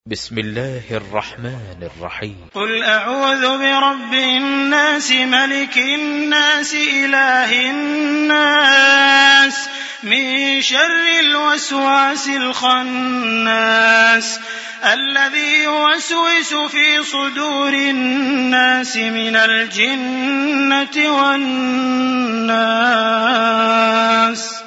بسم الله الرحمن الرحيم. قل أعوذ برب الناس ملك الناس إله الناس من شر الوسواس الخناس الذي يوسوس في صدور الناس من الجنة والناس.